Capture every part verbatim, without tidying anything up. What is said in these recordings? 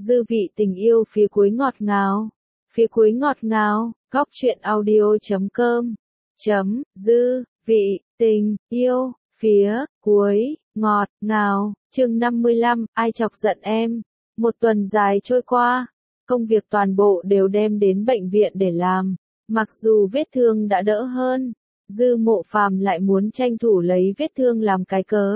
Dư vị tình yêu phía cuối ngọt ngào. Phía cuối ngọt ngào, góc truyện audio chấm com. Chấm, dư, vị, tình, yêu, phía, cuối, ngọt, ngào, chương năm mươi lăm, ai chọc giận em. Một tuần dài trôi qua, công việc toàn bộ đều đem đến bệnh viện để làm. Mặc dù vết thương đã đỡ hơn, Dư Mộ Phàm lại muốn tranh thủ lấy vết thương làm cái cớ.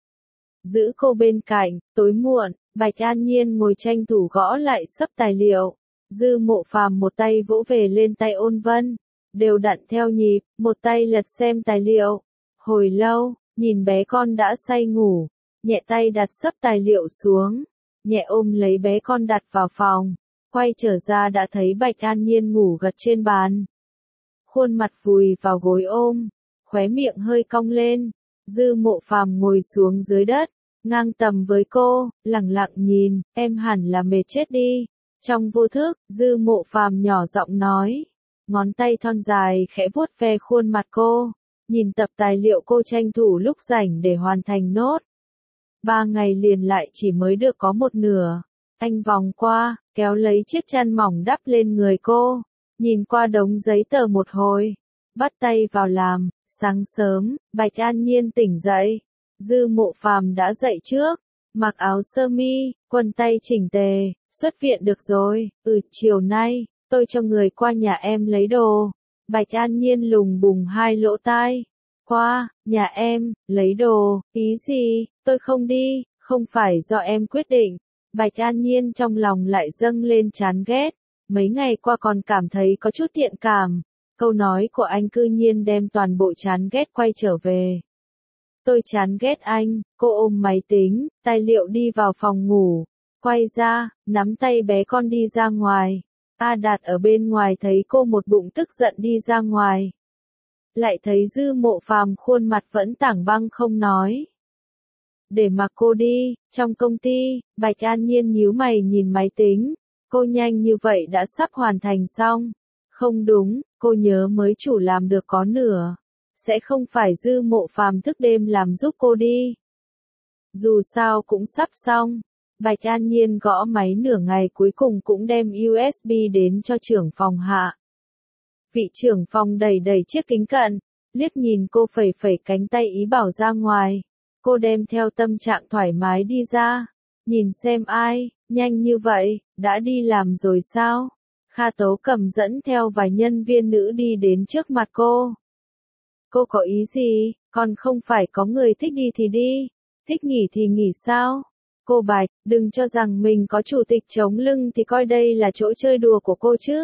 Giữ cô bên cạnh, tối muộn, Bạch An Nhiên ngồi tranh thủ gõ lại sấp tài liệu. Dư Mộ Phàm một tay vỗ về lên tay Ôn Vân, đều đặn theo nhịp, một tay lật xem tài liệu. Hồi lâu, nhìn bé con đã say ngủ, nhẹ tay đặt sấp tài liệu xuống, nhẹ ôm lấy bé con đặt vào phòng, quay trở ra đã thấy Bạch An Nhiên ngủ gật trên bàn. Khuôn mặt vùi vào gối ôm, khóe miệng hơi cong lên. Dư Mộ Phàm ngồi xuống dưới đất, ngang tầm với cô, lẳng lặng nhìn, em hẳn là mệt chết đi. Trong vô thức, Dư Mộ Phàm nhỏ giọng nói, ngón tay thon dài khẽ vuốt ve khuôn mặt cô, nhìn tập tài liệu cô tranh thủ lúc rảnh để hoàn thành nốt. Ba ngày liền lại chỉ mới được có một nửa. Anh vòng qua, kéo lấy chiếc chăn mỏng đắp lên người cô, nhìn qua đống giấy tờ một hồi, bắt tay vào làm. Sáng sớm, Bạch An Nhiên tỉnh dậy, Dư Mộ Phàm đã dậy trước, mặc áo sơ mi, quần tay chỉnh tề, xuất viện được rồi. Ừ, chiều nay, tôi cho người qua nhà em lấy đồ. Bạch An Nhiên lùng bùng hai lỗ tai. Qua, nhà em, lấy đồ, ý gì, tôi không đi, không phải do em quyết định. Bạch An Nhiên trong lòng lại dâng lên chán ghét, mấy ngày qua còn cảm thấy có chút thiện cảm. Câu nói của anh cư nhiên đem toàn bộ chán ghét quay trở về. Tôi chán ghét anh. Cô ôm máy tính, tài liệu đi vào phòng ngủ, quay ra, nắm tay bé con đi ra ngoài. A Đạt ở bên ngoài thấy cô một bụng tức giận đi ra ngoài. Lại thấy Dư Mộ Phàm khuôn mặt vẫn tảng băng không nói. Để mặc cô đi. Trong công ty, Bạch An Nhiên nhíu mày nhìn máy tính. Cô nhanh như vậy đã sắp hoàn thành xong. Không đúng, cô nhớ mới chủ làm được có nửa. Sẽ không phải Dư Mộ Phàm thức đêm làm giúp cô đi. Dù sao cũng sắp xong. Bạch An Nhiên gõ máy nửa ngày cuối cùng cũng đem u ét bê đến cho trưởng phòng hạ. Vị trưởng phòng đẩy đẩy chiếc kính cận, liếc nhìn cô phẩy phẩy cánh tay ý bảo ra ngoài. Cô đem theo tâm trạng thoải mái đi ra. Nhìn xem ai, nhanh như vậy, đã đi làm rồi sao? Kha Tố Cầm dẫn theo vài nhân viên nữ đi đến trước mặt cô. Cô có ý gì, còn không phải có người thích đi thì đi, thích nghỉ thì nghỉ sao? Cô Bạch, đừng cho rằng mình có chủ tịch chống lưng thì coi đây là chỗ chơi đùa của cô chứ.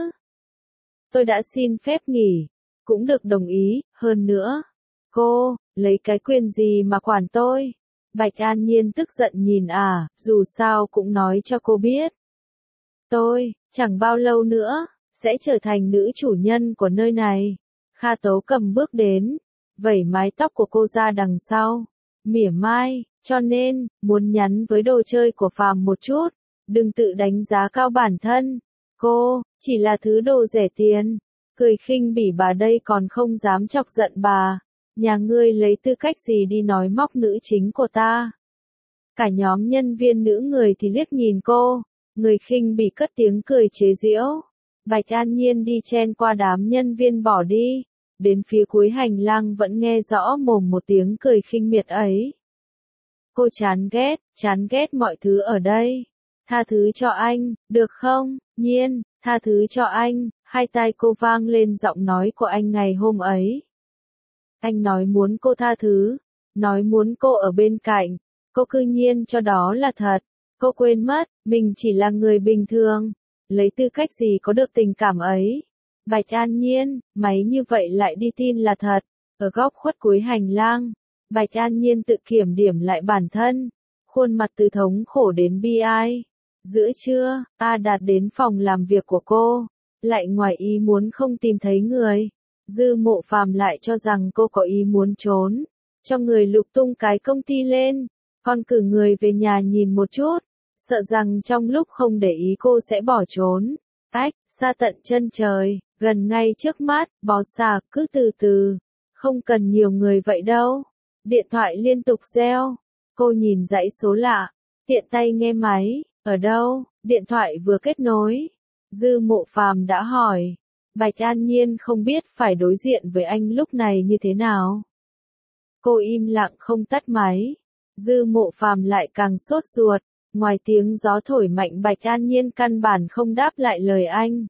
Tôi đã xin phép nghỉ, cũng được đồng ý, hơn nữa. Cô, lấy cái quyền gì mà quản tôi? Bạch An Nhiên tức giận nhìn à, dù sao cũng nói cho cô biết. Tôi, chẳng bao lâu nữa, sẽ trở thành nữ chủ nhân của nơi này. Kha Tố Cầm bước đến, vẩy mái tóc của cô ra đằng sau, mỉa mai, cho nên, muốn nhắn với đồ chơi của Phàm một chút, đừng tự đánh giá cao bản thân. Cô, chỉ là thứ đồ rẻ tiền, cười khinh bỉ bà đây còn không dám chọc giận bà. Nhà ngươi lấy tư cách gì đi nói móc nữ chính của ta? Cả nhóm nhân viên nữ người thì liếc nhìn cô. Người khinh bỉ cất tiếng cười chế giễu. Bạch An Nhiên đi chen qua đám nhân viên bỏ đi. Đến phía cuối hành lang vẫn nghe rõ mồm một tiếng cười khinh miệt ấy. Cô chán ghét, chán ghét mọi thứ ở đây. Tha thứ cho anh, được không? Nhiên, tha thứ cho anh. Hai tai cô vang lên giọng nói của anh ngày hôm ấy. Anh nói muốn cô tha thứ, nói muốn cô ở bên cạnh. Cô cư nhiên cho đó là thật. Cô quên mất, mình chỉ là người bình thường. Lấy tư cách gì có được tình cảm ấy? Bạch An Nhiên, máy như vậy lại đi tin là thật. Ở góc khuất cuối hành lang, Bạch An Nhiên tự kiểm điểm lại bản thân. Khuôn mặt từ thống khổ đến bi ai. Giữa trưa, A Đạt đến phòng làm việc của cô. Lại ngoài ý muốn không tìm thấy người. Dư Mộ Phàm lại cho rằng cô có ý muốn trốn. Cho người lục tung cái công ty lên. Còn cử người về nhà nhìn một chút. Sợ rằng trong lúc không để ý cô sẽ bỏ trốn. Ách, xa tận chân trời, gần ngay trước mắt, bó xà, cứ từ từ. Không cần nhiều người vậy đâu. Điện thoại liên tục reo. Cô nhìn dãy số lạ. Tiện tay nghe máy. Ở đâu? Điện thoại vừa kết nối, Dư Mộ Phàm đã hỏi. Bạch An Nhiên không biết phải đối diện với anh lúc này như thế nào. Cô im lặng không tắt máy. Dư Mộ Phàm lại càng sốt ruột. Ngoài tiếng gió thổi mạnh, Bạch An Nhiên căn bản không đáp lại lời anh.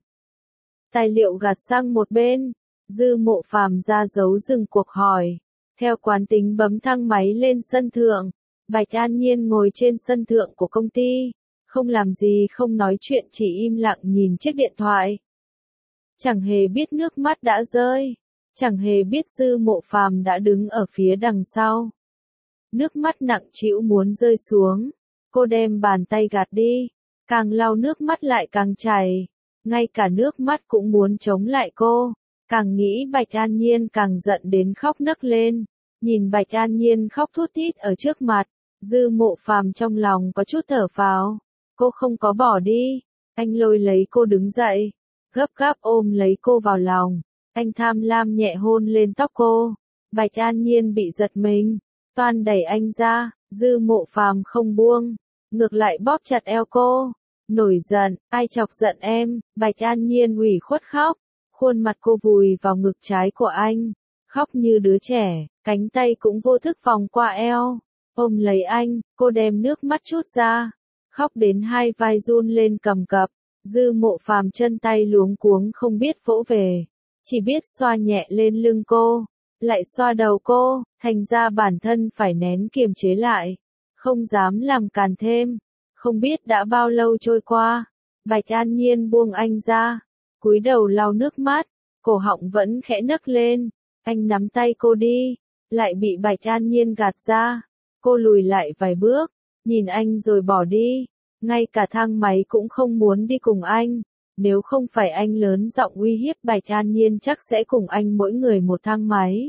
Tài liệu gạt sang một bên, Dư Mộ Phàm ra dấu dừng cuộc hỏi. Theo quán tính bấm thang máy lên sân thượng. Bạch An Nhiên ngồi trên sân thượng của công ty, không làm gì không nói chuyện, chỉ im lặng nhìn chiếc điện thoại. Chẳng hề biết nước mắt đã rơi, chẳng hề biết Dư Mộ Phàm đã đứng ở phía đằng sau. Nước mắt nặng trĩu muốn rơi xuống, cô đem bàn tay gạt đi, càng lau nước mắt lại càng chảy, ngay cả nước mắt cũng muốn chống lại cô. Càng nghĩ Bạch An Nhiên càng giận đến khóc nấc lên, nhìn Bạch An Nhiên khóc thút thít ở trước mặt, Dư Mộ Phàm trong lòng có chút thở phào. Cô không có bỏ đi, anh lôi lấy cô đứng dậy, gấp gáp ôm lấy cô vào lòng, anh tham lam nhẹ hôn lên tóc cô. Bạch An Nhiên bị giật mình, toan đẩy anh ra, Dư Mộ Phàm không buông, ngược lại bóp chặt eo cô. Nổi giận, ai chọc giận em? Bạch An Nhiên ủy khuất khóc, khuôn mặt cô vùi vào ngực trái của anh, khóc như đứa trẻ, cánh tay cũng vô thức vòng qua eo, ôm lấy anh, cô đem nước mắt trút ra, khóc đến hai vai run lên cầm cập. Dư Mộ Phàm chân tay luống cuống không biết vỗ về, chỉ biết xoa nhẹ lên lưng cô, lại xoa đầu cô, thành ra bản thân phải nén kiềm chế lại, không dám làm càn thêm. Không biết đã bao lâu trôi qua, Bạch An Nhiên buông anh ra, cúi đầu lau nước mắt, cổ họng vẫn khẽ nấc lên, anh nắm tay cô đi, lại bị Bạch An Nhiên gạt ra, cô lùi lại vài bước, nhìn anh rồi bỏ đi, ngay cả thang máy cũng không muốn đi cùng anh, nếu không phải anh lớn giọng uy hiếp Bạch An Nhiên chắc sẽ cùng anh mỗi người một thang máy.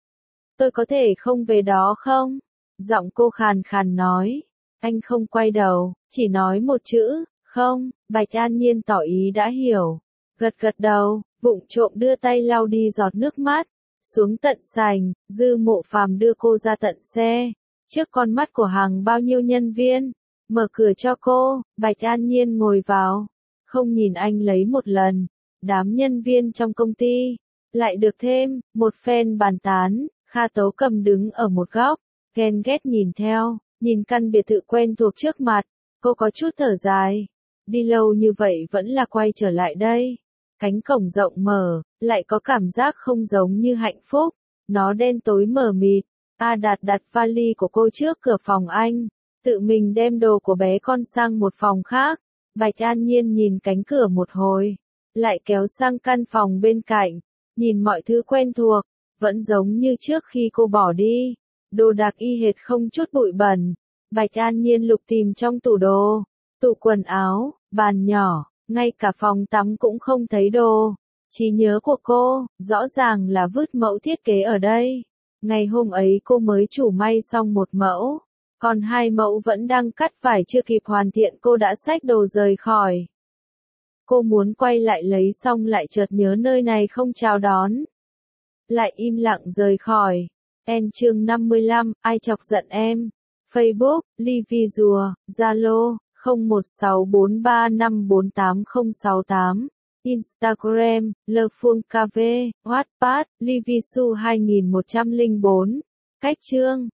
Tôi có thể không về đó không? Giọng cô khàn khàn nói. Anh không quay đầu, chỉ nói một chữ, không. Bạch An Nhiên tỏ ý đã hiểu, gật gật đầu, vụng trộm đưa tay lau đi giọt nước mắt, xuống tận sảnh. Dư Mộ Phàm đưa cô ra tận xe, trước con mắt của hàng bao nhiêu nhân viên, mở cửa cho cô. Bạch An Nhiên ngồi vào, không nhìn anh lấy một lần. Đám nhân viên trong công ty lại được thêm một phen bàn tán. Kha Tấu Cầm đứng ở một góc, ghen ghét nhìn theo, nhìn căn biệt thự quen thuộc trước mặt, cô có chút thở dài. Đi lâu như vậy vẫn là quay trở lại đây. Cánh cổng rộng mở, lại có cảm giác không giống như hạnh phúc. Nó đen tối mờ mịt. A Đạt đặt vali của cô trước cửa phòng anh, tự mình đem đồ của bé con sang một phòng khác. Bạch An Nhiên nhìn cánh cửa một hồi, lại kéo sang căn phòng bên cạnh, nhìn mọi thứ quen thuộc, vẫn giống như trước khi cô bỏ đi. Đồ đạc y hệt không chút bụi bẩn. Bạch An Nhiên lục tìm trong tủ đồ, tủ quần áo, bàn nhỏ, ngay cả phòng tắm cũng không thấy đồ. Trí nhớ của cô, rõ ràng là vứt mẫu thiết kế ở đây. Ngày hôm ấy cô mới chủ may xong một mẫu, còn hai mẫu vẫn đang cắt vải chưa kịp hoàn thiện, cô đã xách đồ rời khỏi. Cô muốn quay lại lấy xong lại chợt nhớ nơi này không chào đón, lại im lặng rời khỏi. En chương năm mươi lăm, ai chọc giận em? Facebook, Livy Rùa, Zalo, không một sáu bốn ba năm bốn tám không sáu tám, Instagram, Le Phương ca vê, Wattpad, Livy Su hai nghìn một trăm lẻ bốn. Cách chương